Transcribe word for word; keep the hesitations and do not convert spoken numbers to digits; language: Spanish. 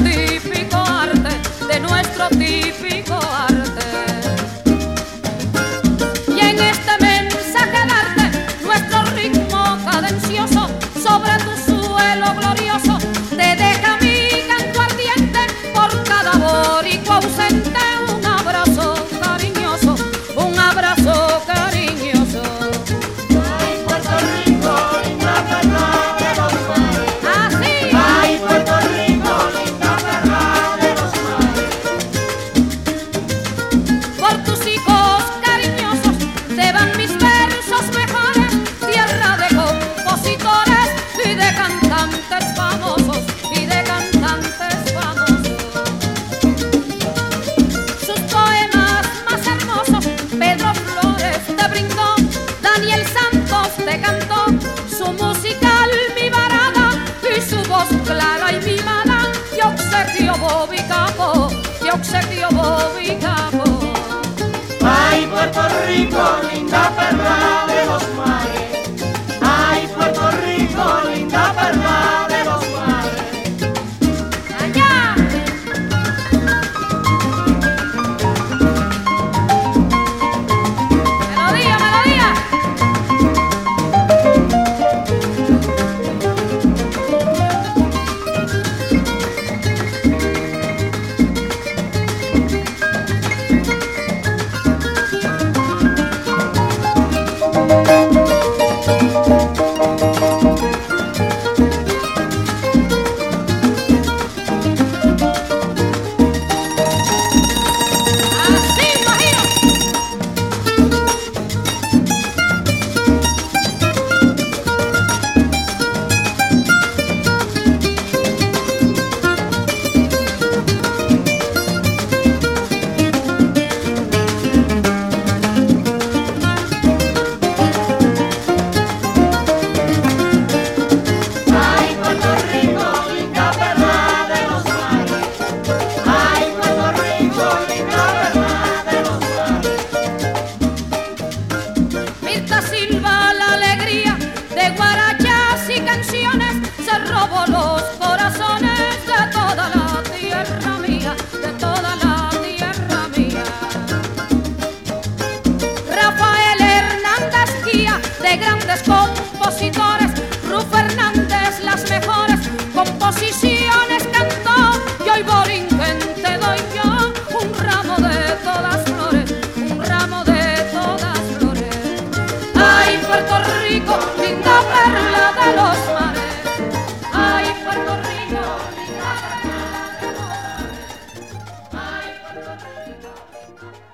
típico arte, de nuestro típico arte. Y en este mensaje de arte, nuestro ritmo cadencioso sobre tu suelo glorioso te deja mi canto ardiente por cada boricua ausente. Un abrazo cariñoso, un abrazo cariñoso. Ay, Puerto Rico, linda perla de los mares. Así. Ay, Puerto Rico, linda perla de los mares. Por tus hijos cariñosos te van mis versos mejores, tierra de compositores y de cantantes famosos, y de cantantes famosos. Sus poemas más hermosos Pedro Flores te brindó, Daniel Santos te cantó, su musical mi varada y su voz clara y mimada, y obsequio Bobby Capó, y obsequio Bobby Capó. Ay, Puerto Rico, linda perla de los mares. Ay, Puerto Rico, linda perla de los mares. ¡Allá! ¡Melodía, melodía! ¡Así, imagino! Ay, Puerto Rico, linda perla de los mares. Ay, Puerto Rico, linda perla de los mares. Mirta Silva, la alegría de guarachas y canciones, se robó los corazones de toda la tierra mía, de toda la tierra mía. Rafael Hernández guía de grandes compositores, Ruf Fernández las mejores composiciones cantó, y hoy Borinquen te doy yo un ramo de todas flores, un ramo de todas flores. Ay, Puerto Rico, linda perla de los mares. Ay, Puerto Rico, linda perla de los mares. Ay, Puerto Rico, linda